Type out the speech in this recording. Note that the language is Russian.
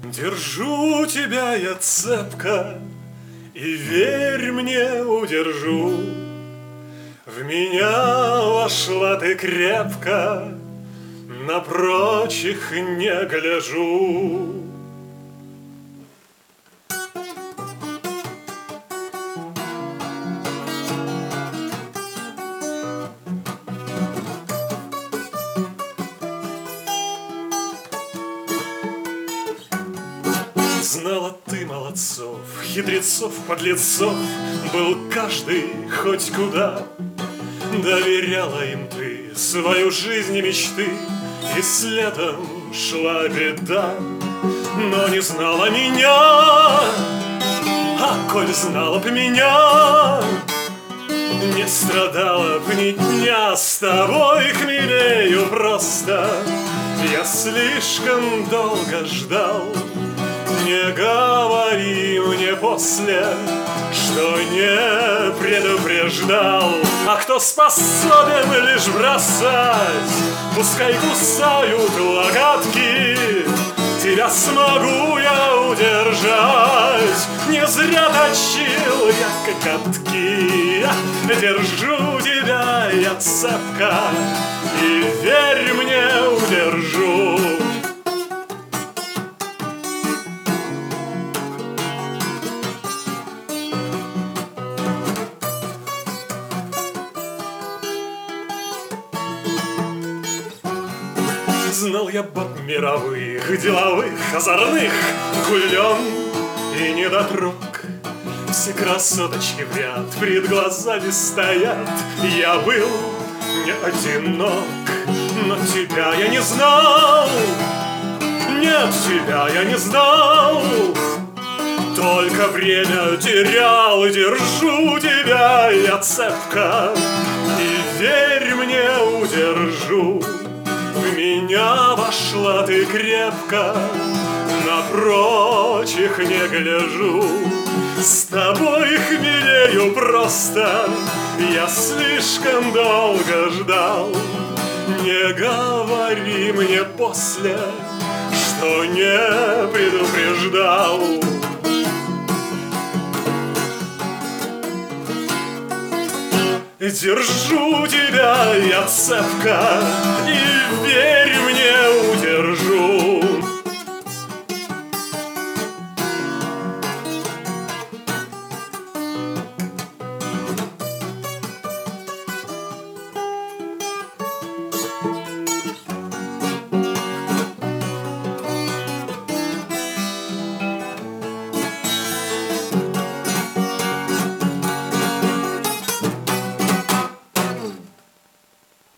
Держу тебя я цепко, и верь мне, удержу. В меня вошла ты крепко, на прочих не гляжу. Знала ты молодцов, хитрецов, подлецов, был каждый хоть куда. Доверяла им ты свою жизнь и мечты, и следом шла беда. Но не знала меня, а коль знала б меня, не страдала б ни дня с тобой, хмелею просто. Я слишком долго ждал. Не говори мне после, что не предупреждал. А кто способен лишь бросать, пускай кусают локотки, тебя смогу я удержать. Не зря точил я коготки. Держу тебя я цепко, и верь мне, удержу. Знал я баб мировых, деловых, озорных, гулён и недотрог. Все красоточки в ряд пред глазами стоят. Я был не одинок, но тебя я не знал. Нет, тебя я не знал. Только время терял, и держу тебя я цепко, и верь мне, удержу. В меня вошла ты крепко, на прочих не гляжу. С тобой хмелею просто, я слишком долго ждал. Не говори мне после, что не предупреждал. Держу тебя я цепко, и верь